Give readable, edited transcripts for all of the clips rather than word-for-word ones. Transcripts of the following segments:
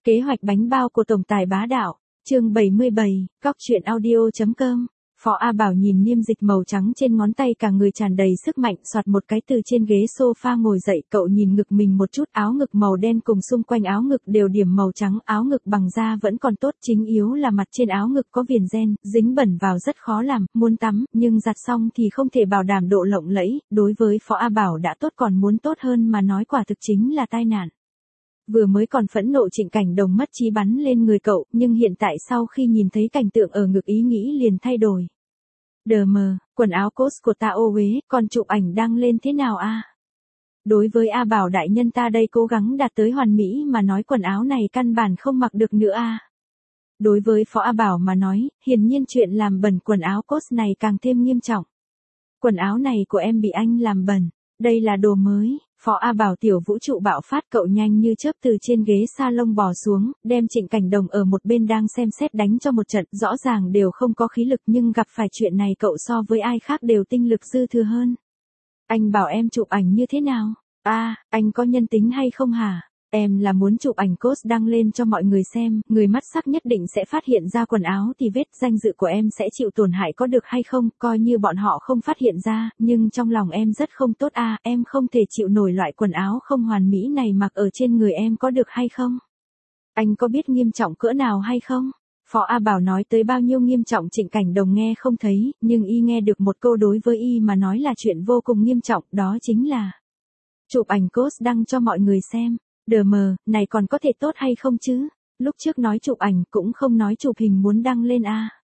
Kế hoạch bánh bao của tổng tài bá đạo, chương 77, Cóc truyện audio.com. Phó A Bảo nhìn niêm dịch màu trắng trên ngón tay, cả người tràn đầy sức mạnh, soạt một cái từ trên ghế sofa ngồi dậy. Cậu nhìn ngực mình một chút, áo ngực màu đen cùng xung quanh áo ngực đều điểm màu trắng, áo ngực bằng da vẫn còn tốt, chính yếu là mặt trên áo ngực có viền ren, dính bẩn vào rất khó làm, muốn tắm, nhưng giặt xong thì không thể bảo đảm độ lộng lẫy. Đối với Phó A Bảo đã tốt còn muốn tốt hơn mà nói, quả thực chính là tai nạn. Vừa mới còn phẫn nộ Trịnh Cảnh Đồng mất trí bắn lên người cậu, nhưng hiện tại sau khi nhìn thấy cảnh tượng ở ngực, ý nghĩ liền thay đổi. Đờ mờ, quần áo cốt của ta ô uế, còn chụp ảnh đăng lên thế nào a? Đối với A Bảo đại nhân ta đây cố gắng đạt tới hoàn mỹ mà nói, quần áo này căn bản không mặc được nữa a. Đối với Phó A Bảo mà nói, hiển nhiên chuyện làm bẩn quần áo cốt này càng thêm nghiêm trọng. Quần áo này của em bị anh làm bẩn, đây là đồ mới. Phó A Bảo tiểu vũ trụ bạo phát, cậu nhanh như chớp từ trên ghế salon bò xuống, đem Trịnh Cảnh Đồng ở một bên đang xem xét đánh cho một trận, rõ ràng đều không có khí lực, nhưng gặp phải chuyện này cậu so với ai khác đều tinh lực dư thừa hơn. Anh bảo em chụp ảnh như thế nào? Anh có nhân tính hay không hả? Em là muốn chụp ảnh cốt đăng lên cho mọi người xem, người mắt sắc nhất định sẽ phát hiện ra quần áo thì vết danh dự của em sẽ chịu tổn hại, có được hay không? Coi như bọn họ không phát hiện ra, nhưng trong lòng em rất không tốt em không thể chịu nổi loại quần áo không hoàn mỹ này mặc ở trên người em, có được hay không? Anh có biết nghiêm trọng cỡ nào hay không? Phó A Bảo nói tới bao nhiêu nghiêm trọng Trịnh Cảnh Đồng nghe không thấy, nhưng y nghe được một câu đối với y mà nói là chuyện vô cùng nghiêm trọng, đó chính là chụp ảnh cốt đăng cho mọi người xem. Đờ mờ, này còn có thể tốt hay không chứ? Lúc trước nói chụp ảnh cũng không nói chụp hình muốn đăng lên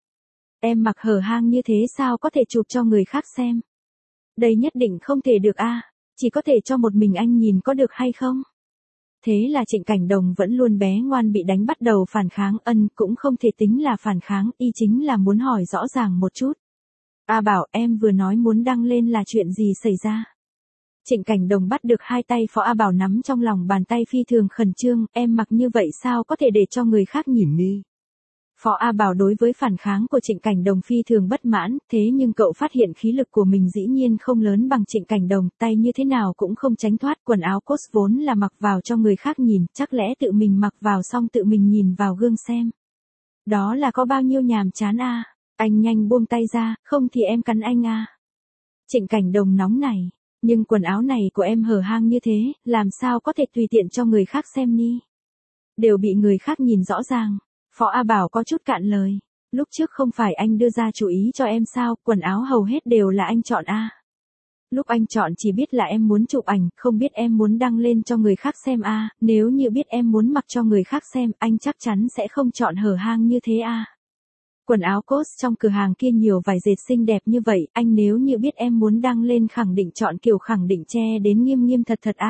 Em mặc hở hang như thế sao có thể chụp cho người khác xem? Đây nhất định không thể được chỉ có thể cho một mình anh nhìn, có được hay không? Thế là Trịnh Cảnh Đồng vẫn luôn bé ngoan bị đánh bắt đầu phản kháng, cũng không thể tính là phản kháng, y chính là muốn hỏi rõ ràng một chút. A Bảo, em vừa nói muốn đăng lên là chuyện gì xảy ra? Trịnh Cảnh Đồng bắt được hai tay Phó A Bảo nắm trong lòng bàn tay, phi thường khẩn trương, em mặc như vậy sao có thể để cho người khác nhìn đi. Phó A Bảo đối với phản kháng của Trịnh Cảnh Đồng phi thường bất mãn, thế nhưng cậu phát hiện khí lực của mình dĩ nhiên không lớn bằng Trịnh Cảnh Đồng, tay như thế nào cũng không tránh thoát, quần áo cốt vốn là mặc vào cho người khác nhìn, chắc lẽ tự mình mặc vào xong tự mình nhìn vào gương xem. Đó là có bao nhiêu nhàm chán anh nhanh buông tay ra, không thì em cắn anh Trịnh Cảnh Đồng nóng này. Nhưng quần áo này của em hở hang như thế, làm sao có thể tùy tiện cho người khác xem đi. Đều bị người khác nhìn rõ ràng. Phó A Bảo có chút cạn lời. Lúc trước không phải anh đưa ra chủ ý cho em sao, quần áo hầu hết đều là anh chọn Lúc anh chọn chỉ biết là em muốn chụp ảnh, không biết em muốn đăng lên cho người khác xem nếu như biết em muốn mặc cho người khác xem, anh chắc chắn sẽ không chọn hở hang như thế Quần áo cốt trong cửa hàng kia nhiều vải dệt xinh đẹp như vậy, anh nếu như biết em muốn đăng lên khẳng định chọn kiểu khẳng định che đến nghiêm nghiêm thật thật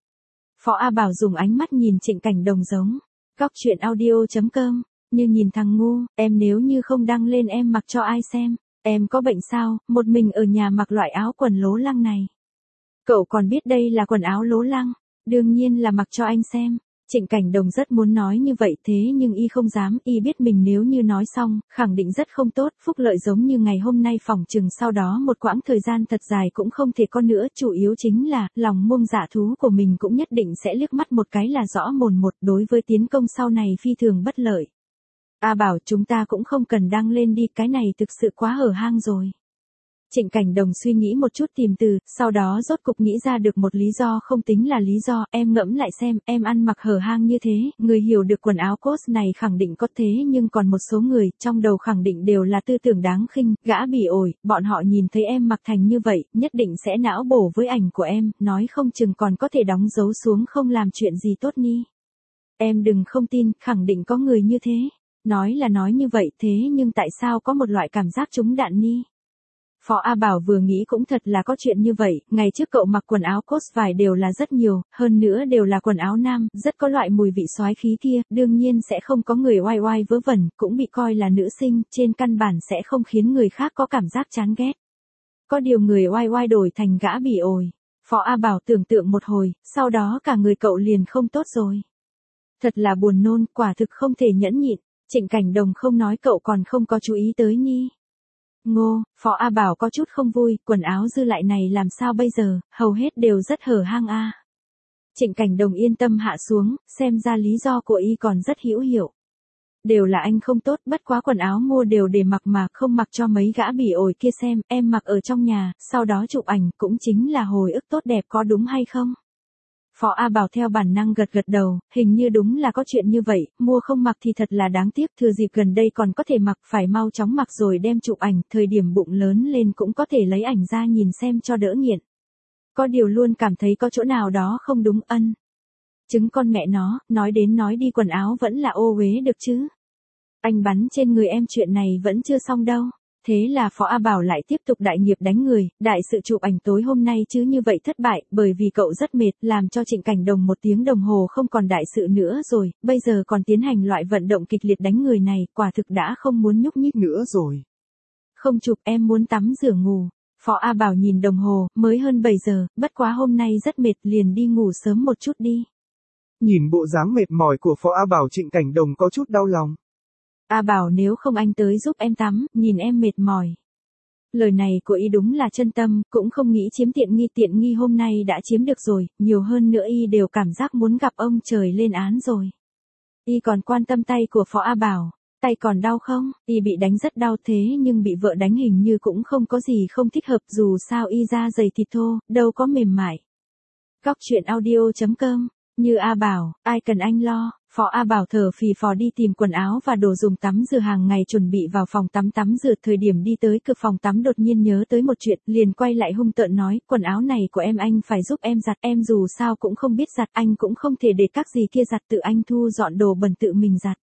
Phó A Bảo dùng ánh mắt nhìn Trịnh Cảnh Đồng giống Cóc truyện audio.com, như nhìn thằng ngu, em nếu như không đăng lên em mặc cho ai xem, em có bệnh sao, một mình ở nhà mặc loại áo quần lố lăng này. Cậu còn biết đây là quần áo lố lăng, đương nhiên là mặc cho anh xem. Trịnh Cảnh Đồng rất muốn nói như vậy, thế nhưng y không dám, y biết mình nếu như nói xong, khẳng định rất không tốt, phúc lợi giống như ngày hôm nay phỏng chừng sau đó một quãng thời gian thật dài cũng không thể có nữa, chủ yếu chính là, lòng muông dạ thú của mình cũng nhất định sẽ liếc mắt một cái là rõ mồn một, đối với tiến công sau này phi thường bất lợi. A Bảo, chúng ta cũng không cần đăng lên đi, cái này thực sự quá hở hang rồi. Trịnh Cảnh Đồng suy nghĩ một chút tìm từ, sau đó rốt cục nghĩ ra được một lý do không tính là lý do, em ngẫm lại xem, em ăn mặc hở hang như thế, người hiểu được quần áo cốt này khẳng định có thế nhưng còn một số người, trong đầu khẳng định đều là tư tưởng đáng khinh, gã bỉ ổi, bọn họ nhìn thấy em mặc thành như vậy, nhất định sẽ não bổ với ảnh của em, nói không chừng còn có thể đóng dấu xuống không làm chuyện gì tốt ni. Em đừng không tin, khẳng định có người như thế. Nói là nói như vậy thế nhưng tại sao có một loại cảm giác trúng đạn ni? Phó A Bảo vừa nghĩ cũng thật là có chuyện như vậy, ngày trước cậu mặc quần áo cốt vải đều là rất nhiều, hơn nữa đều là quần áo nam, rất có loại mùi vị soái khí kia, đương nhiên sẽ không có người oai oai vớ vẩn, cũng bị coi là nữ sinh, trên căn bản sẽ không khiến người khác có cảm giác chán ghét. Có điều người oai oai đổi thành gã bỉ ổi. Phó A Bảo tưởng tượng một hồi, sau đó cả người cậu liền không tốt rồi. Thật là buồn nôn, quả thực không thể nhẫn nhịn, Trịnh Cảnh Đồng không nói cậu còn không có chú ý tới ni. Ngô, Phó A Bảo có chút không vui, quần áo dư lại này làm sao bây giờ, hầu hết đều rất hở hang Trịnh Cảnh Đồng yên tâm hạ xuống, xem ra lý do của y còn rất hữu hiệu. Đều là anh không tốt, bất quá quần áo mua đều để mặc mà không mặc cho mấy gã bỉ ổi kia xem, em mặc ở trong nhà, sau đó chụp ảnh cũng chính là hồi ức tốt đẹp có đúng hay không? Phó A Bảo theo bản năng gật gật đầu, hình như đúng là có chuyện như vậy, mua không mặc thì thật là đáng tiếc, thừa dịp gần đây còn có thể mặc, phải mau chóng mặc rồi đem chụp ảnh, thời điểm bụng lớn lên cũng có thể lấy ảnh ra nhìn xem cho đỡ nghiện. Có điều luôn cảm thấy có chỗ nào đó không đúng ân. Chứng con mẹ nó, nói đến nói đi quần áo vẫn là ô uế được chứ. Anh bắn trên người em chuyện này vẫn chưa xong đâu. Thế là Phó A Bảo lại tiếp tục đại nghiệp đánh người, đại sự chụp ảnh tối hôm nay chứ như vậy thất bại, bởi vì cậu rất mệt, làm cho Trịnh Cảnh Đồng 1 tiếng đồng hồ không còn đại sự nữa rồi, bây giờ còn tiến hành loại vận động kịch liệt đánh người này, quả thực đã không muốn nhúc nhích nữa rồi. Không chụp, em muốn tắm rửa ngủ. Phó A Bảo nhìn đồng hồ, mới hơn 7 giờ, bất quá hôm nay rất mệt, liền đi ngủ sớm một chút đi. Nhìn bộ dáng mệt mỏi của Phó A Bảo, Trịnh Cảnh Đồng có chút đau lòng. A Bảo nếu không anh tới giúp em tắm, nhìn em mệt mỏi. Lời này của y đúng là chân tâm, cũng không nghĩ chiếm tiện nghi hôm nay đã chiếm được rồi, nhiều hơn nữa y đều cảm giác muốn gặp ông trời lên án rồi. Y còn quan tâm tay của Phó A Bảo, tay còn đau không? Y bị đánh rất đau thế nhưng bị vợ đánh hình như cũng không có gì không thích hợp, dù sao y da dày thịt thô, đâu có mềm mại. Góc truyện audio.com. Như A Bảo, ai cần anh lo. Phó A Bảo thở phì phò đi tìm quần áo và đồ dùng tắm rửa hàng ngày, chuẩn bị vào phòng tắm tắm rửa. Thời điểm đi tới cửa phòng tắm đột nhiên nhớ tới một chuyện, liền quay lại hung tợn nói, quần áo này của em anh phải giúp em giặt, em dù sao cũng không biết giặt, anh cũng không thể để các gì kia giặt, tự anh thu dọn đồ bẩn tự mình giặt.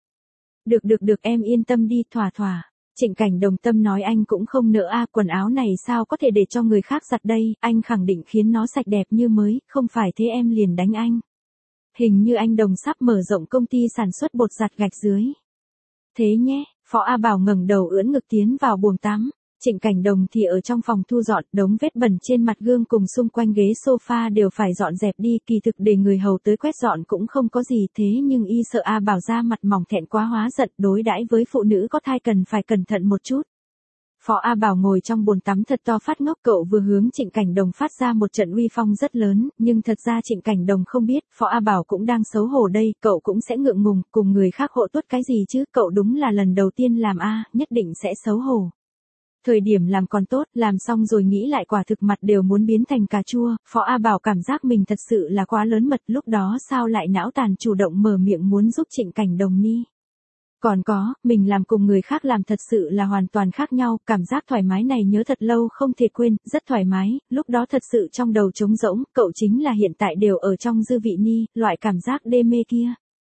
Được em yên tâm đi, thỏa. Trịnh Cảnh Đồng tâm nói anh cũng không nỡ a, quần áo này sao có thể để cho người khác giặt đây, anh khẳng định khiến nó sạch đẹp như mới, không phải thế em liền đánh anh. Hình như anh Đồng sắp mở rộng công ty sản xuất bột giặt gạch dưới. Thế nhé, Phó A Bảo ngẩng đầu ưỡn ngực tiến vào buồng tắm. Trịnh Cảnh Đồng thì ở trong phòng thu dọn, đống vết bẩn trên mặt gương cùng xung quanh ghế sofa đều phải dọn dẹp đi, kỳ thực để người hầu tới quét dọn cũng không có gì, thế nhưng y sợ A Bảo ra mặt mỏng thẹn quá hóa giận, đối đãi với phụ nữ có thai cần phải cẩn thận một chút. Phó A Bảo ngồi trong bồn tắm thật to phát ngốc, cậu vừa hướng Trịnh Cảnh Đồng phát ra một trận uy phong rất lớn, nhưng thật ra Trịnh Cảnh Đồng không biết, Phó A Bảo cũng đang xấu hổ đây, cậu cũng sẽ ngượng ngùng, cùng người khác hộ tuốt cái gì chứ, cậu đúng là lần đầu tiên làm a, nhất định sẽ xấu hổ. Thời điểm làm còn tốt, làm xong rồi nghĩ lại quả thực mặt đều muốn biến thành cà chua, Phó A Bảo cảm giác mình thật sự là quá lớn mật, lúc đó sao lại não tàn chủ động mở miệng muốn giúp Trịnh Cảnh Đồng ni. Còn có, mình làm cùng người khác làm thật sự là hoàn toàn khác nhau, cảm giác thoải mái này nhớ thật lâu không thể quên, rất thoải mái, lúc đó thật sự trong đầu trống rỗng, cậu chính là hiện tại đều ở trong dư vị ni, loại cảm giác đê mê kia.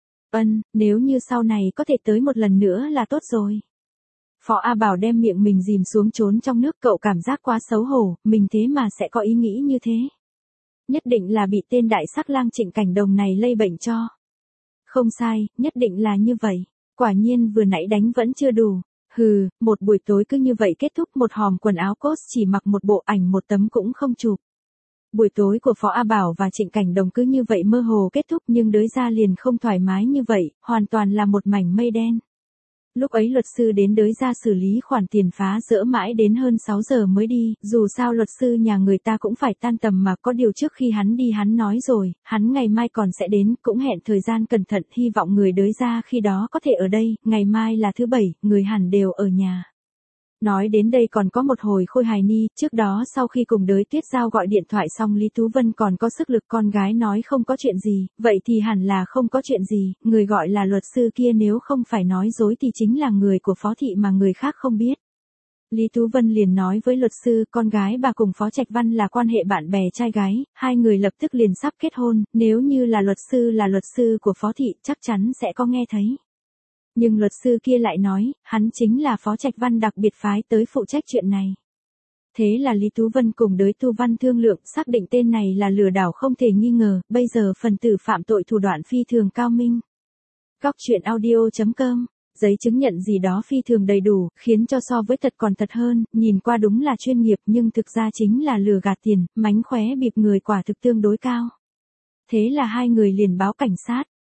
Nếu như sau này có thể tới một lần nữa là tốt rồi. Phó A Bảo đem miệng mình dìm xuống trốn trong nước, cậu cảm giác quá xấu hổ, mình thế mà sẽ có ý nghĩ như thế. Nhất định là bị tên đại sắc lang Trịnh Cảnh Đồng này lây bệnh cho. Không sai, nhất định là như vậy. Quả nhiên vừa nãy đánh vẫn chưa đủ. Một buổi tối cứ như vậy kết thúc, một hòm quần áo cốt chỉ mặc một bộ, ảnh một tấm cũng không chụp. Buổi tối của Phó A Bảo và Trịnh Cảnh Đồng cứ như vậy mơ hồ kết thúc, nhưng đới ra liền không thoải mái như vậy, hoàn toàn là một mảnh mây đen. Lúc ấy luật sư đến đới ra xử lý khoản tiền phá rỡ mãi đến hơn 6 giờ mới đi, dù sao luật sư nhà người ta cũng phải tan tầm mà, có điều trước khi hắn đi hắn nói rồi, hắn ngày mai còn sẽ đến, cũng hẹn thời gian cẩn thận, hy vọng người đới ra khi đó có thể ở đây, ngày mai là thứ Bảy, người hẳn đều ở nhà. Nói đến đây còn có một hồi khôi hài ni, trước đó sau khi cùng đới Tuyết Giao gọi điện thoại xong Lý Tú Vân còn có sức lực, con gái nói không có chuyện gì, vậy thì hẳn là không có chuyện gì, người gọi là luật sư kia nếu không phải nói dối thì chính là người của Phó Thị mà người khác không biết. Lý Tú Vân liền nói với luật sư, con gái bà cùng Phó Trạch Văn là quan hệ bạn bè trai gái, hai người lập tức liền sắp kết hôn, nếu như là luật sư của Phó Thị chắc chắn sẽ có nghe thấy. Nhưng luật sư kia lại nói, hắn chính là Phó Trạch Văn đặc biệt phái tới phụ trách chuyện này. Thế là Lý Tú Vân cùng đới Tu Văn thương lượng, xác định tên này là lừa đảo không thể nghi ngờ, bây giờ phần tử phạm tội thủ đoạn phi thường cao minh. Góc truyện audio.com, giấy chứng nhận gì đó phi thường đầy đủ, khiến cho so với thật còn thật hơn, nhìn qua đúng là chuyên nghiệp nhưng thực ra chính là lừa gạt tiền, mánh khóe bịp người quả thực tương đối cao. Thế là hai người liền báo cảnh sát.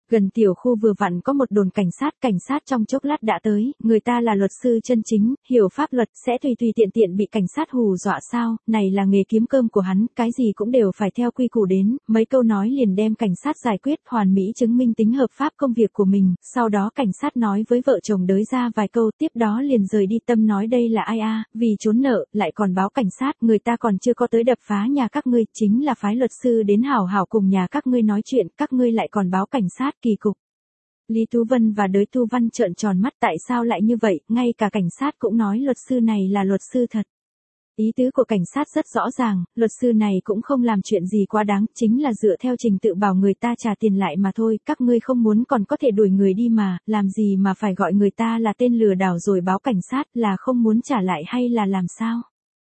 Gần tiểu khu vừa vặn có một đồn cảnh sát trong chốc lát đã tới, người ta là luật sư chân chính, hiểu pháp luật, sẽ tùy tùy tiện tiện bị cảnh sát hù dọa sao, này là nghề kiếm cơm của hắn, cái gì cũng đều phải theo quy củ đến, mấy câu nói liền đem cảnh sát giải quyết, hoàn mỹ chứng minh tính hợp pháp công việc của mình, sau đó cảnh sát nói với vợ chồng đới ra vài câu, tiếp đó liền rời đi. Tâm nói đây là ai a, vì trốn nợ, lại còn báo cảnh sát, người ta còn chưa có tới đập phá nhà các ngươi, chính là phái luật sư đến hảo hảo cùng nhà các ngươi nói chuyện, các ngươi lại còn báo cảnh sát, kỳ cục. Lý Tú Vân và Đới Tu Văn trợn tròn mắt, tại sao lại như vậy, ngay cả cảnh sát cũng nói luật sư này là luật sư thật. Ý tứ của cảnh sát rất rõ ràng, luật sư này cũng không làm chuyện gì quá đáng, chính là dựa theo trình tự bảo người ta trả tiền lại mà thôi, các ngươi không muốn còn có thể đuổi người đi mà, làm gì mà phải gọi người ta là tên lừa đảo rồi báo cảnh sát, là không muốn trả lại hay là làm sao?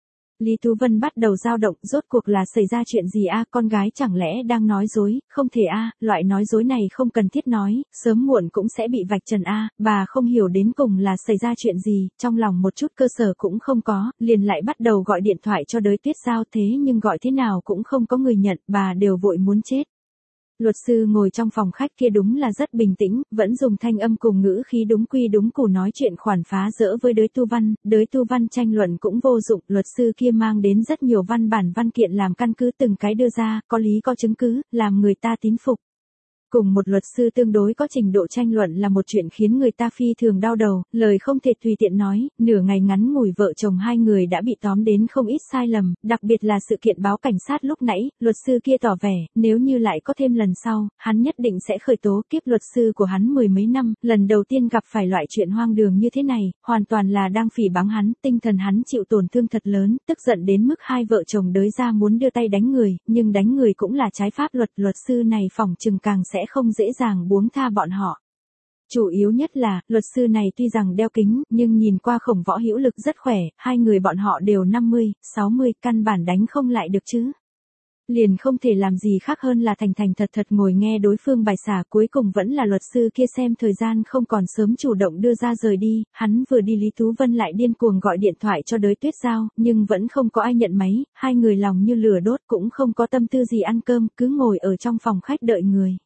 Lý Tú Vân bắt đầu dao động, rốt cuộc là xảy ra chuyện gì a, con gái chẳng lẽ đang nói dối, không thể a, loại nói dối này không cần thiết nói, sớm muộn cũng sẽ bị vạch trần a, bà không hiểu đến cùng là xảy ra chuyện gì, trong lòng một chút cơ sở cũng không có, liền lại bắt đầu gọi điện thoại cho Đới Tuyết Giao, thế nhưng gọi thế nào cũng không có người nhận, bà đều vội muốn chết. Luật sư ngồi trong phòng khách kia đúng là rất bình tĩnh, vẫn dùng thanh âm cùng ngữ khí đúng quy đúng củ nói chuyện khoản phá dỡ với Đới Tu Văn tranh luận cũng vô dụng, luật sư kia mang đến rất nhiều văn bản văn kiện làm căn cứ từng cái đưa ra, có lý có chứng cứ, làm người ta tín phục. Cùng một luật sư tương đối có trình độ tranh luận là một chuyện khiến người ta phi thường đau đầu, lời không thể tùy tiện nói, nửa ngày ngắn ngủi vợ chồng hai người đã bị tóm đến không ít sai lầm, đặc biệt là sự kiện báo cảnh sát lúc nãy, luật sư kia tỏ vẻ, nếu như lại có thêm lần sau, hắn nhất định sẽ khởi tố. Kiếp luật sư của hắn mười mấy năm, lần đầu tiên gặp phải loại chuyện hoang đường như thế này, hoàn toàn là đang phỉ báng hắn, tinh thần hắn chịu tổn thương thật lớn, tức giận đến mức hai vợ chồng Đới ra muốn đưa tay đánh người, nhưng đánh người cũng là trái pháp luật, luật sư này phỏng chừng càng sẽ không dễ dàng buông tha bọn họ. Chủ yếu nhất là, luật sư này tuy rằng đeo kính, nhưng nhìn qua Khổng Võ hữu lực rất khỏe, hai người bọn họ đều 50, 60, căn bản đánh không lại được chứ. Liền không thể làm gì khác hơn là thành thành thật thật ngồi nghe đối phương bài xả, cuối cùng vẫn là luật sư kia xem thời gian không còn sớm chủ động đưa ra rời đi, hắn vừa đi Lý Tú Vân lại điên cuồng gọi điện thoại cho Đới Tuyết Giao, nhưng vẫn không có ai nhận máy, hai người lòng như lửa đốt cũng không có tâm tư gì ăn cơm, cứ ngồi ở trong phòng khách đợi người.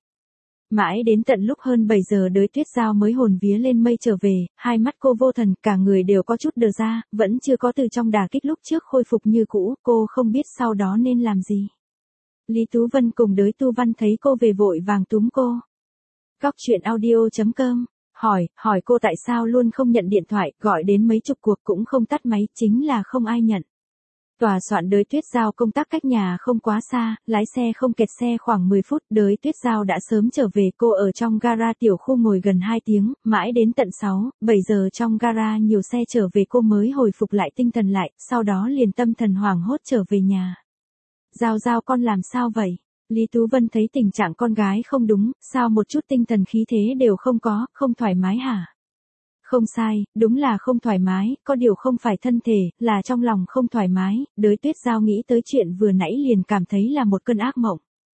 Mãi đến tận lúc hơn 7 giờ Đới Tuyết Giao mới hồn vía lên mây trở về, hai mắt cô vô thần, cả người đều có chút đờ ra, vẫn chưa có từ trong đả kích lúc trước khôi phục như cũ, cô không biết sau đó nên làm gì. Lý Tú Vân cùng Đới Tu Văn thấy cô về vội vàng túm cô. Cóc truyện audio.com, hỏi cô tại sao luôn không nhận điện thoại, gọi đến mấy chục cuộc cũng không tắt máy, chính là không ai nhận. Tòa soạn Đới Tuyết Giao công tác cách nhà không quá xa, lái xe không kẹt xe khoảng 10 phút, Đới Tuyết Giao đã sớm trở về, cô ở trong gara tiểu khu ngồi gần 2 tiếng, mãi đến tận 6, 7 giờ trong gara nhiều xe trở về cô mới hồi phục lại tinh thần lại, sau đó liền tâm thần hoảng hốt trở về nhà. Giao con làm sao vậy? Lý Tú Vân thấy tình trạng con gái không đúng, sao một chút tinh thần khí thế đều không có, không thoải mái hả? Không sai, đúng là không thoải mái, có điều không phải thân thể, là trong lòng không thoải mái, Đới Tuyết Giao nghĩ tới chuyện vừa nãy liền cảm thấy là một cơn ác mộng.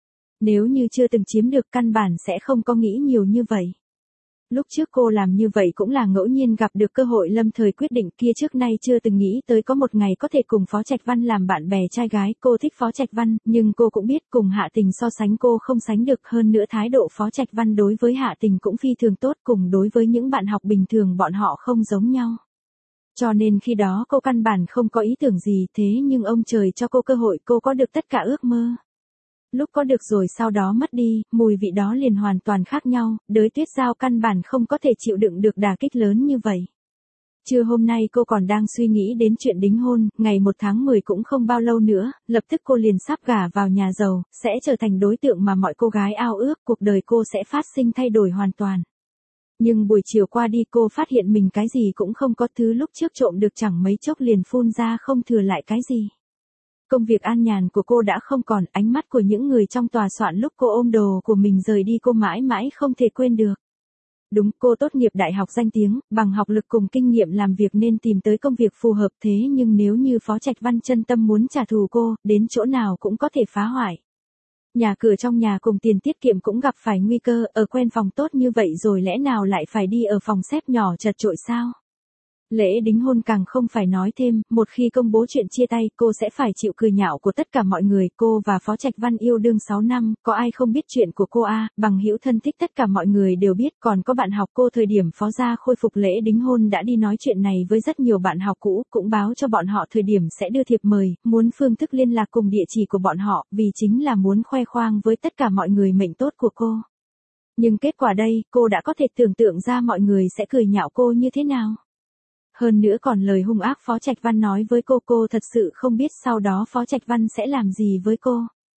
Nếu như chưa từng chiếm được căn bản sẽ không có nghĩ nhiều như vậy. Lúc trước cô làm như vậy cũng là ngẫu nhiên gặp được cơ hội lâm thời quyết định kia, trước nay chưa từng nghĩ tới có một ngày có thể cùng Phó Trạch Văn làm bạn bè trai gái, cô thích Phó Trạch Văn, nhưng cô cũng biết cùng Hạ Tình so sánh cô không sánh được, hơn nữa thái độ Phó Trạch Văn đối với Hạ Tình cũng phi thường tốt, cùng đối với những bạn học bình thường bọn họ không giống nhau. Cho nên khi đó cô căn bản không có ý tưởng gì, thế nhưng ông trời cho cô cơ hội, cô có được tất cả ước mơ. Lúc có được rồi sau đó mất đi, mùi vị đó liền hoàn toàn khác nhau, Đới Tuyết Giao căn bản không có thể chịu đựng được đả kích lớn như vậy. Trưa hôm nay cô còn đang suy nghĩ đến chuyện đính hôn, ngày 1 tháng 10 cũng không bao lâu nữa, lập tức cô liền sắp gả vào nhà giàu, sẽ trở thành đối tượng mà mọi cô gái ao ước, cuộc đời cô sẽ phát sinh thay đổi hoàn toàn. Nhưng buổi chiều qua đi cô phát hiện mình cái gì cũng không có, thứ lúc trước trộm được chẳng mấy chốc liền phun ra không thừa lại cái gì. Công việc an nhàn của cô đã không còn, ánh mắt của những người trong tòa soạn lúc cô ôm đồ của mình rời đi cô mãi mãi không thể quên được. Đúng, cô tốt nghiệp đại học danh tiếng, bằng học lực cùng kinh nghiệm làm việc nên tìm tới công việc phù hợp, thế nhưng nếu như Phó Trạch Văn chân tâm muốn trả thù cô, đến chỗ nào cũng có thể phá hoại. Nhà cửa trong nhà cùng tiền tiết kiệm cũng gặp phải nguy cơ, ở quen phòng tốt như vậy rồi lẽ nào lại phải đi ở phòng xếp nhỏ chật chội sao? Lễ đính hôn càng không phải nói thêm, một khi công bố chuyện chia tay, cô sẽ phải chịu cười nhạo của tất cả mọi người. Cô và Phó Trạch Văn yêu đương 6 năm, có ai không biết chuyện của cô à, bằng hữu thân thích tất cả mọi người đều biết, còn có bạn học cô thời điểm Phó gia khôi phục lễ đính hôn đã đi nói chuyện này với rất nhiều bạn học cũ, cũng báo cho bọn họ thời điểm sẽ đưa thiệp mời, muốn phương thức liên lạc cùng địa chỉ của bọn họ, vì chính là muốn khoe khoang với tất cả mọi người mệnh tốt của cô. Nhưng kết quả đây, cô đã có thể tưởng tượng ra mọi người sẽ cười nhạo cô như thế nào. Hơn nữa còn lời hung ác Phó Trạch Văn nói với cô thật sự không biết sau đó Phó Trạch Văn sẽ làm gì với cô.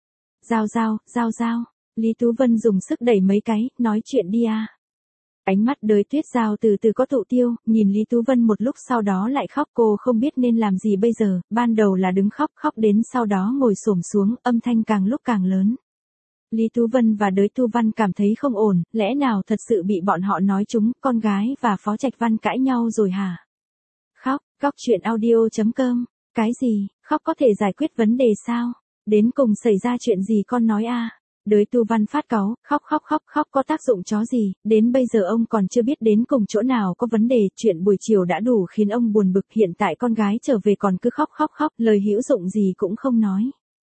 Giao. Lý Tú Vân dùng sức đẩy mấy cái, nói chuyện đi à. Ánh mắt Đới Tuyết Giao từ từ có tụ tiêu, nhìn Lý Tú Vân một lúc sau đó lại khóc, cô không biết nên làm gì bây giờ, ban đầu là đứng khóc đến sau đó ngồi xổm xuống, âm thanh càng lúc càng lớn. Lý Tú Vân và Đới Tu Văn cảm thấy không ổn, lẽ nào thật sự bị bọn họ nói chúng, con gái và Phó Trạch Văn cãi nhau rồi hả? Khóc chuyện audio.com, cái gì, khóc có thể giải quyết vấn đề sao? Đến cùng xảy ra chuyện gì con nói a? Đới Tu Văn phát cáu, khóc có tác dụng chó gì, đến bây giờ ông còn chưa biết đến cùng chỗ nào có vấn đề, chuyện buổi chiều đã đủ khiến ông buồn bực, hiện tại con gái trở về còn cứ khóc, lời hữu dụng gì cũng không nói.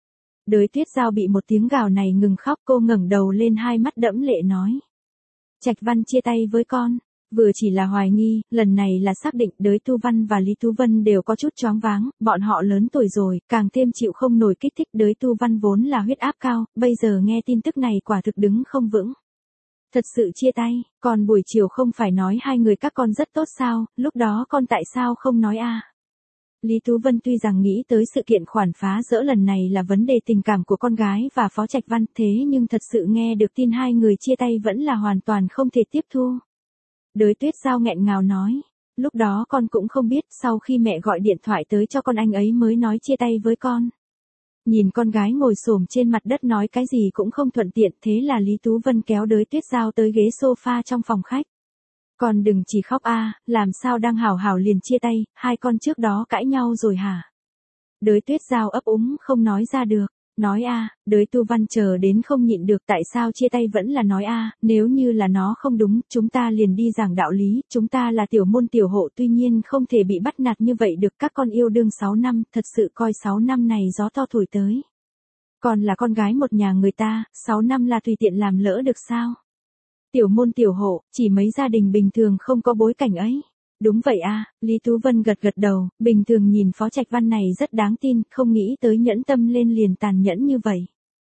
Đới Tuyết Giao bị một tiếng gào này ngừng khóc, cô ngẩng đầu lên hai mắt đẫm lệ nói. Trạch Văn chia tay với con. Vừa chỉ là hoài nghi, lần này là xác định. Đới Tu Văn và Lý Tú Vân đều có chút choáng váng, bọn họ lớn tuổi rồi, càng thêm chịu không nổi kích thích. Đới Tu Văn vốn là huyết áp cao, bây giờ nghe tin tức này quả thực đứng không vững. Thật sự chia tay, còn buổi chiều không phải nói hai người các con rất tốt sao, lúc đó con tại sao không nói a? Lý Tú Vân tuy rằng nghĩ tới sự kiện khoản phá dỡ lần này là vấn đề tình cảm của con gái và Phó Trạch Văn, thế nhưng thật sự nghe được tin hai người chia tay vẫn là hoàn toàn không thể tiếp thu. Đới Tuyết Giao nghẹn ngào nói, lúc đó con cũng không biết, sau khi mẹ gọi điện thoại tới cho con anh ấy mới nói chia tay với con. Nhìn con gái ngồi xổm trên mặt đất nói cái gì cũng không thuận tiện, thế là Lý Tú Vân kéo Đới Tuyết Giao tới ghế sofa trong phòng khách. Con đừng chỉ khóc a, làm sao đang hảo hảo liền chia tay, hai con trước đó cãi nhau rồi hả? Đới Tuyết Giao ấp úng không nói ra được. Nói a, Đới Tu Văn chờ đến không nhịn được, tại sao chia tay vẫn là nói a, nếu như là nó không đúng, chúng ta liền đi giảng đạo lý, chúng ta là tiểu môn tiểu hộ, tuy nhiên không thể bị bắt nạt như vậy được, các con yêu đương 6 năm, thật sự coi 6 năm này gió to thổi tới. Còn là con gái một nhà người ta, 6 năm là tùy tiện làm lỡ được sao? Tiểu môn tiểu hộ, chỉ mấy gia đình bình thường không có bối cảnh ấy. Đúng vậy a, Lý Tú Vân gật đầu, bình thường nhìn Phó Trạch Văn này rất đáng tin, không nghĩ tới nhẫn tâm lên liền tàn nhẫn như vậy.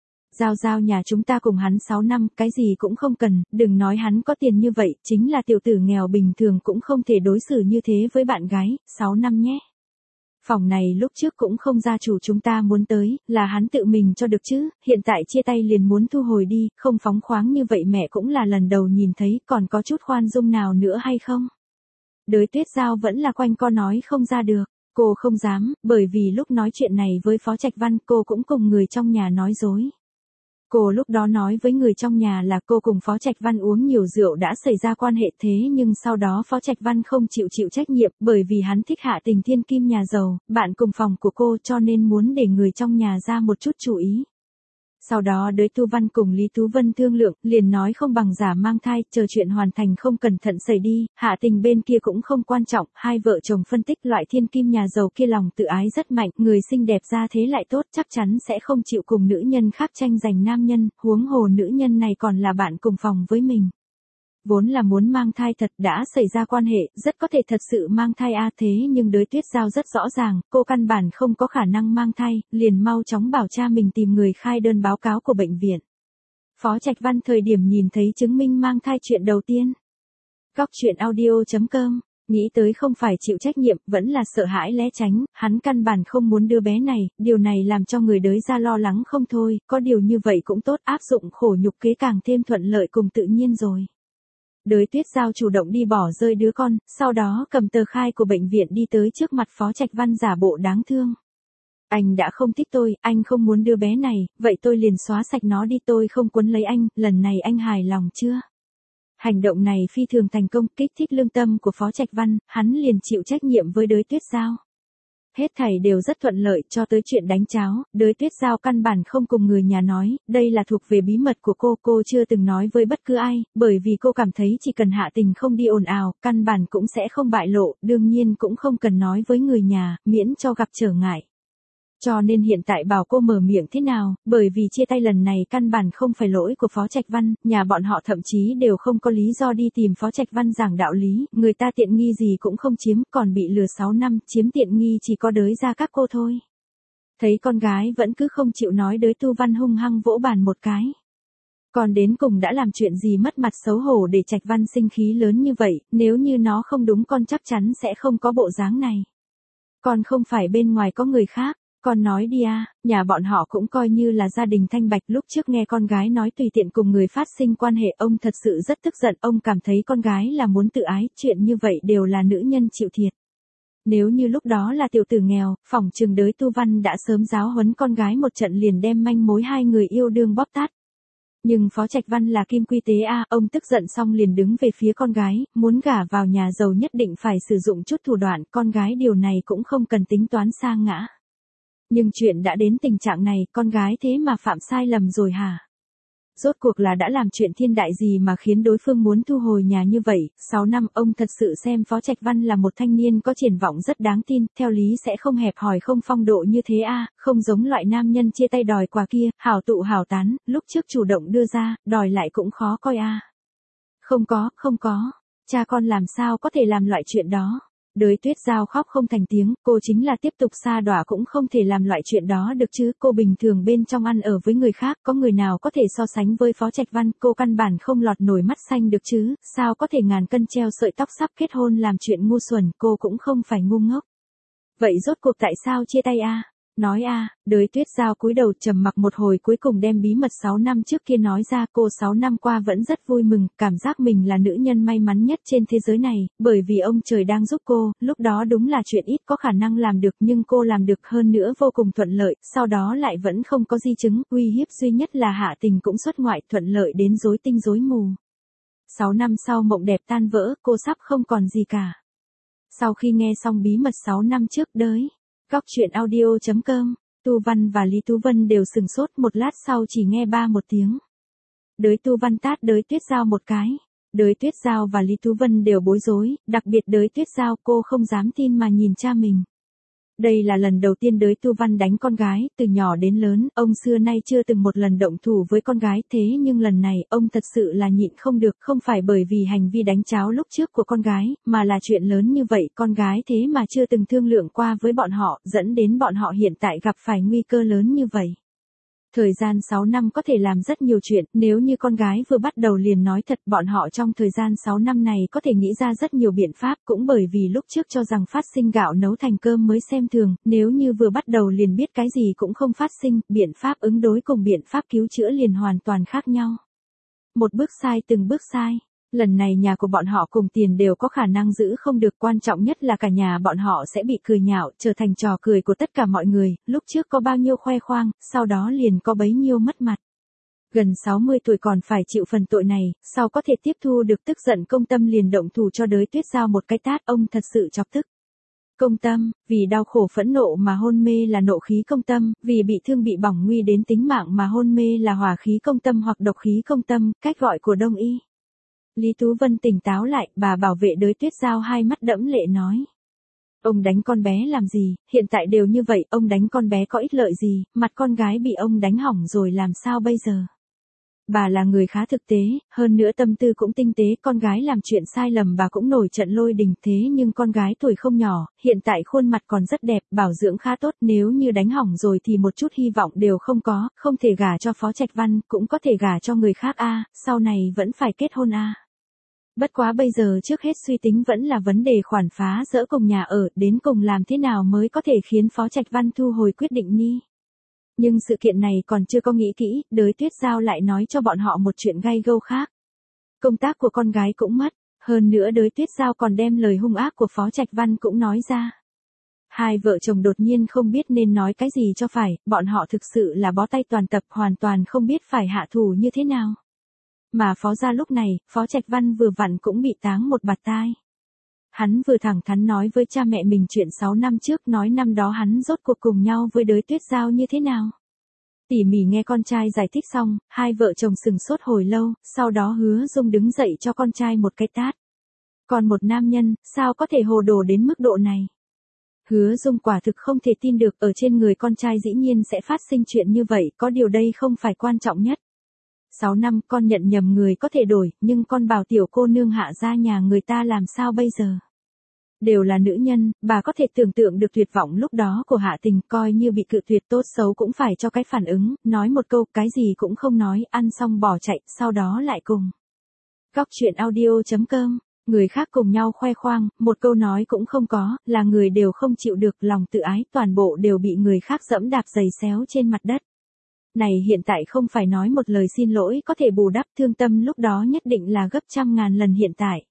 Giao nhà chúng ta cùng hắn 6 năm, cái gì cũng không cần, đừng nói hắn có tiền như vậy, chính là tiểu tử nghèo bình thường cũng không thể đối xử như thế với bạn gái, 6 năm nhé. Phòng này lúc trước cũng không gia chủ chúng ta muốn tới, là hắn tự mình cho được chứ, hiện tại chia tay liền muốn thu hồi đi, không phóng khoáng như vậy mẹ cũng là lần đầu nhìn thấy, còn có chút khoan dung nào nữa hay không? Đới Tuyết Giao vẫn là quanh co nói không ra được, cô không dám, bởi vì lúc nói chuyện này với Phó Trạch Văn cô cũng cùng người trong nhà nói dối. Cô lúc đó nói với người trong nhà là cô cùng Phó Trạch Văn uống nhiều rượu đã xảy ra quan hệ, thế nhưng sau đó Phó Trạch Văn không chịu trách nhiệm bởi vì hắn thích Hạ Tình thiên kim nhà giàu, bạn cùng phòng của cô, cho nên muốn để người trong nhà ra một chút chú ý. Sau đó Đới Tu Văn cùng Lý Tú Vân thương lượng, liền nói không bằng giả mang thai, chờ chuyện hoàn thành không cẩn thận xảy đi, Hạ Tình bên kia cũng không quan trọng, hai vợ chồng phân tích loại thiên kim nhà giàu kia lòng tự ái rất mạnh, người xinh đẹp ra thế lại tốt, chắc chắn sẽ không chịu cùng nữ nhân khác tranh giành nam nhân, huống hồ nữ nhân này còn là bạn cùng phòng với mình. Vốn là muốn mang thai thật, đã xảy ra quan hệ, rất có thể thật sự mang thai thế nhưng Đới Tuyết Giao rất rõ ràng, cô căn bản không có khả năng mang thai, liền mau chóng bảo cha mình tìm người khai đơn báo cáo của bệnh viện. Phó Trạch Văn thời điểm nhìn thấy chứng minh mang thai chuyện đầu tiên. Góc chuyện audio.com, nghĩ tới không phải chịu trách nhiệm, vẫn là sợ hãi né tránh, hắn căn bản không muốn đưa bé này, điều này làm cho người Đới ra lo lắng không thôi, có điều như vậy cũng tốt, áp dụng khổ nhục kế càng thêm thuận lợi cùng tự nhiên rồi. Đới Tuyết Giao chủ động đi bỏ rơi đứa con, sau đó cầm tờ khai của bệnh viện đi tới trước mặt Phó Trạch Văn giả bộ đáng thương. Anh đã không thích tôi, anh không muốn đưa bé này, vậy tôi liền xóa sạch nó đi, tôi không quấn lấy anh, lần này anh hài lòng chưa? Hành động này phi thường thành công, kích thích lương tâm của Phó Trạch Văn, hắn liền chịu trách nhiệm với Đới Tuyết Giao. Hết thảy đều rất thuận lợi cho tới chuyện đánh cháo, Đới Tuyết Giao căn bản không cùng người nhà nói, đây là thuộc về bí mật của cô chưa từng nói với bất cứ ai, bởi vì cô cảm thấy chỉ cần Hạ Tình không đi ồn ào, căn bản cũng sẽ không bại lộ, đương nhiên cũng không cần nói với người nhà, miễn cho gặp trở ngại. Cho nên hiện tại bảo cô mở miệng thế nào, bởi vì chia tay lần này căn bản không phải lỗi của Phó Trạch Văn, nhà bọn họ thậm chí đều không có lý do đi tìm Phó Trạch Văn giảng đạo lý, người ta tiện nghi gì cũng không chiếm, còn bị lừa 6 năm, chiếm tiện nghi chỉ có Đới ra các cô thôi. Thấy con gái vẫn cứ không chịu nói, Đới Tu Văn hung hăng vỗ bàn một cái. Còn đến cùng đã làm chuyện gì mất mặt xấu hổ để Trạch Văn sinh khí lớn như vậy, nếu như nó không đúng con chắc chắn sẽ không có bộ dáng này. Con không phải bên ngoài có người khác. Con nói đi à, nhà bọn họ cũng coi như là gia đình thanh bạch, lúc trước nghe con gái nói tùy tiện cùng người phát sinh quan hệ, ông thật sự rất tức giận, ông cảm thấy con gái là muốn tự ái, chuyện như vậy đều là nữ nhân chịu thiệt. Nếu như lúc đó là tiểu tử nghèo, phỏng chừng Đới Tu Văn đã sớm giáo huấn con gái một trận liền đem manh mối hai người yêu đương bóp tát. Nhưng Phó Trạch Văn là kim quy tế a, ông tức giận xong liền đứng về phía con gái, muốn gả vào nhà giàu nhất định phải sử dụng chút thủ đoạn, con gái điều này cũng không cần tính toán sa ngã. Nhưng chuyện đã đến tình trạng này, con gái thế mà phạm sai lầm rồi hả? Rốt cuộc là đã làm chuyện thiên đại gì mà khiến đối phương muốn thu hồi nhà như vậy? 6 năm ông thật sự xem Phó Trạch Văn là một thanh niên có triển vọng rất đáng tin, theo lý sẽ không hẹp hòi không phong độ như thế a, không giống loại nam nhân chia tay đòi quà kia, hảo tụ hảo tán, lúc trước chủ động đưa ra, đòi lại cũng khó coi a. Không có, cha con làm sao có thể làm loại chuyện đó? Đới Tuyết Giao khóc không thành tiếng, cô chính là tiếp tục sa đọa cũng không thể làm loại chuyện đó được chứ, cô bình thường bên trong ăn ở với người khác, có người nào có thể so sánh với Phó Trạch Văn, cô căn bản không lọt nổi mắt xanh được chứ, sao có thể ngàn cân treo sợi tóc sắp kết hôn làm chuyện ngu xuẩn, cô cũng không phải ngu ngốc. Vậy rốt cuộc tại sao chia tay a? Nói a, Đới Tuyết Giao cúi đầu trầm mặc một hồi cuối cùng đem bí mật 6 năm trước kia nói ra, cô 6 năm qua vẫn rất vui mừng, cảm giác mình là nữ nhân may mắn nhất trên thế giới này, bởi vì ông trời đang giúp cô, lúc đó đúng là chuyện ít có khả năng làm được nhưng cô làm được, hơn nữa vô cùng thuận lợi, sau đó lại vẫn không có di chứng, uy hiếp duy nhất là Hạ Tình cũng xuất ngoại, thuận lợi đến rối tinh rối mù. 6 năm sau mộng đẹp tan vỡ, cô sắp không còn gì cả. Sau khi nghe xong bí mật 6 năm trước Đới Góc chuyện audio.com, Tu Văn và Lý Tú Vân đều sừng sốt, một lát sau chỉ nghe ba một tiếng. Đới Tu Văn tát Đới Tuyết Giao một cái. Đới Tuyết Giao và Lý Tú Vân đều bối rối, đặc biệt Đới Tuyết Giao, cô không dám tin mà nhìn cha mình. Đây là lần đầu tiên Đới Tu Văn đánh con gái, từ nhỏ đến lớn, ông xưa nay chưa từng một lần động thủ với con gái, thế nhưng lần này, ông thật sự là nhịn không được, không phải bởi vì hành vi đánh cháo lúc trước của con gái, mà là chuyện lớn như vậy, con gái thế mà chưa từng thương lượng qua với bọn họ, dẫn đến bọn họ hiện tại gặp phải nguy cơ lớn như vậy. Thời gian 6 năm có thể làm rất nhiều chuyện, nếu như con gái vừa bắt đầu liền nói thật, bọn họ trong thời gian 6 năm này có thể nghĩ ra rất nhiều biện pháp, cũng bởi vì lúc trước cho rằng phát sinh gạo nấu thành cơm mới xem thường, nếu như vừa bắt đầu liền biết cái gì cũng không phát sinh, biện pháp ứng đối cùng biện pháp cứu chữa liền hoàn toàn khác nhau. Một bước sai từng bước sai. Lần này nhà của bọn họ cùng tiền đều có khả năng giữ không được, quan trọng nhất là cả nhà bọn họ sẽ bị cười nhạo, trở thành trò cười của tất cả mọi người, lúc trước có bao nhiêu khoe khoang, sau đó liền có bấy nhiêu mất mặt. Gần 60 tuổi còn phải chịu phần tội này, sau có thể tiếp thu được tức giận Công Tâm liền động thủ cho Đới Tuyết Giao một cái tát, ông thật sự chọc tức. Công Tâm, vì đau khổ phẫn nộ mà hôn mê là nộ khí Công Tâm, vì bị thương bị bỏng nguy đến tính mạng mà hôn mê là hỏa khí Công Tâm hoặc độc khí Công Tâm, cách gọi của Đông y. Lý Tú Vân tỉnh táo lại, bà bảo vệ Đới Tuyết Giao hai mắt đẫm lệ nói. Ông đánh con bé làm gì, hiện tại đều như vậy, ông đánh con bé có ích lợi gì, mặt con gái bị ông đánh hỏng rồi làm sao bây giờ. Bà là người khá thực tế, hơn nữa tâm tư cũng tinh tế, con gái làm chuyện sai lầm bà cũng nổi trận lôi đình, thế nhưng con gái tuổi không nhỏ, hiện tại khuôn mặt còn rất đẹp, bảo dưỡng khá tốt, nếu như đánh hỏng rồi thì một chút hy vọng đều không có, không thể gả cho Phó Trạch Văn, cũng có thể gả cho người khác a, sau này vẫn phải kết hôn a. Bất quá bây giờ trước hết suy tính vẫn là vấn đề khoản phá dỡ cùng nhà ở, đến cùng làm thế nào mới có thể khiến Phó Trạch Văn thu hồi quyết định ni. Nhưng sự kiện này còn chưa có nghĩ kỹ, Đới Tuyết Giao lại nói cho bọn họ một chuyện gay gâu khác. Công tác của con gái cũng mất, hơn nữa Đới Tuyết Giao còn đem lời hung ác của Phó Trạch Văn cũng nói ra. Hai vợ chồng đột nhiên không biết nên nói cái gì cho phải, bọn họ thực sự là bó tay toàn tập, hoàn toàn không biết phải hạ thủ như thế nào. Mà Phó gia lúc này, Phó Trạch Văn vừa vặn cũng bị táng một bạt tai. Hắn vừa thẳng thắn nói với cha mẹ mình chuyện 6 năm trước, nói năm đó hắn rốt cuộc cùng nhau với đới Tuyết Giao như thế nào. Tỉ mỉ nghe con trai giải thích xong, hai vợ chồng sừng sốt hồi lâu, sau đó Hứa Dung đứng dậy cho con trai một cái tát. Còn một nam nhân, sao có thể hồ đồ đến mức độ này? Hứa Dung quả thực không thể tin được, ở trên người con trai dĩ nhiên sẽ phát sinh chuyện như vậy, có điều đây không phải quan trọng nhất. 6 năm con nhận nhầm người có thể đổi, nhưng con bảo tiểu cô nương Hạ ra nhà người ta làm sao bây giờ? Đều là nữ nhân, bà có thể tưởng tượng được tuyệt vọng lúc đó của Hạ Tình, coi như bị cự tuyệt tốt xấu cũng phải cho cái phản ứng, nói một câu, cái gì cũng không nói, ăn xong bỏ chạy, sau đó lại cùng. Góc truyện audio.com, người khác cùng nhau khoe khoang, một câu nói cũng không có, là người đều không chịu được, lòng tự ái, toàn bộ đều bị người khác dẫm đạp giày xéo trên mặt đất. Này hiện tại không phải nói một lời xin lỗi có thể bù đắp, thương tâm lúc đó nhất định là gấp trăm ngàn lần hiện tại.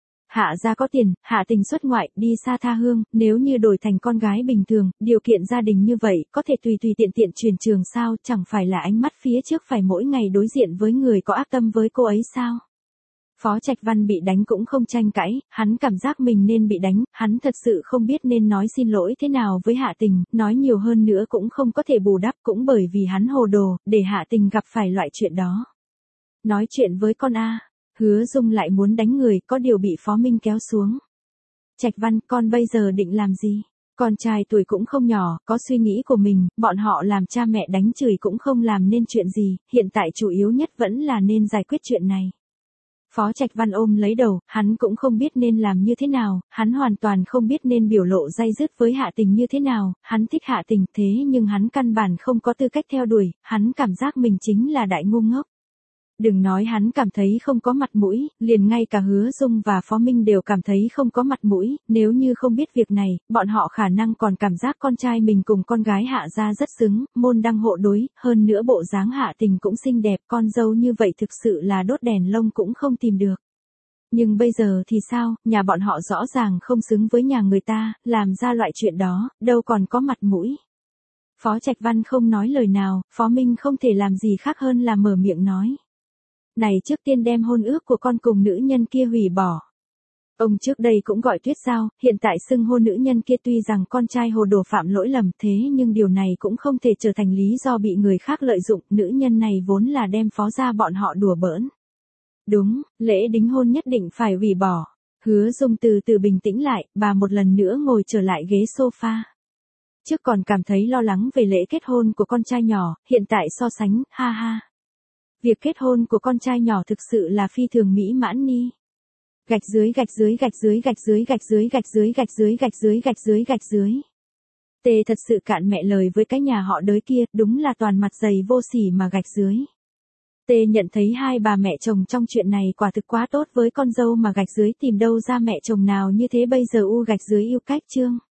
Hạ gia có tiền, Hạ Tình xuất ngoại, đi xa tha hương, nếu như đổi thành con gái bình thường, điều kiện gia đình như vậy, có thể tùy tiện chuyển trường sao, chẳng phải là ánh mắt phía trước phải mỗi ngày đối diện với người có ác tâm với cô ấy sao? Phó Trạch Văn bị đánh cũng không tranh cãi, hắn cảm giác mình nên bị đánh, hắn thật sự không biết nên nói xin lỗi thế nào với Hạ Tình, nói nhiều hơn nữa cũng không có thể bù đắp, cũng bởi vì hắn hồ đồ, để Hạ Tình gặp phải loại chuyện đó. Nói chuyện với con A. Hứa Dung lại muốn đánh người, có điều bị Phó Minh kéo xuống. Trạch Văn, con bây giờ định làm gì? Con trai tuổi cũng không nhỏ, có suy nghĩ của mình, bọn họ làm cha mẹ đánh chửi cũng không làm nên chuyện gì, hiện tại chủ yếu nhất vẫn là nên giải quyết chuyện này. Phó Trạch Văn ôm lấy đầu, hắn cũng không biết nên làm như thế nào, hắn hoàn toàn không biết nên biểu lộ day dứt với Hạ Tình như thế nào, hắn thích Hạ Tình thế nhưng hắn căn bản không có tư cách theo đuổi, hắn cảm giác mình chính là đại ngu ngốc. Đừng nói hắn cảm thấy không có mặt mũi, liền ngay cả Hứa Dung và Phó Minh đều cảm thấy không có mặt mũi, nếu như không biết việc này, bọn họ khả năng còn cảm giác con trai mình cùng con gái Hạ gia rất xứng, môn đăng hộ đối, hơn nữa bộ dáng Hạ Tình cũng xinh đẹp, con dâu như vậy thực sự là đốt đèn lông cũng không tìm được. Nhưng bây giờ thì sao, nhà bọn họ rõ ràng không xứng với nhà người ta, làm ra loại chuyện đó, đâu còn có mặt mũi. Phó Trạch Văn không nói lời nào, Phó Minh không thể làm gì khác hơn là mở miệng nói. Này, trước tiên đem hôn ước của con cùng nữ nhân kia hủy bỏ. Ông trước đây cũng gọi Tuyết Giao, hiện tại xưng hôn nữ nhân kia, tuy rằng con trai hồ đồ phạm lỗi lầm, thế nhưng điều này cũng không thể trở thành lý do bị người khác lợi dụng, nữ nhân này vốn là đem Phó gia bọn họ đùa bỡn. Đúng, lễ đính hôn nhất định phải hủy bỏ. Hứa Dung từ từ bình tĩnh lại, bà một lần nữa ngồi trở lại ghế sofa. Trước còn cảm thấy lo lắng về lễ kết hôn của con trai nhỏ, hiện tại so sánh, ha ha. Việc kết hôn của con trai nhỏ thực sự là phi thường mỹ mãn ni. Gạch dưới gạch dưới gạch dưới gạch dưới gạch dưới gạch dưới gạch dưới gạch dưới gạch dưới gạch dưới. Tê thật sự cạn mẹ lời với cái nhà họ đới kia, đúng là toàn mặt dày vô sỉ mà gạch dưới. Tê nhận thấy hai bà mẹ chồng trong chuyện này quả thực quá tốt với con dâu mà gạch dưới, tìm đâu ra mẹ chồng nào như thế bây giờ u gạch dưới yêu cách chương.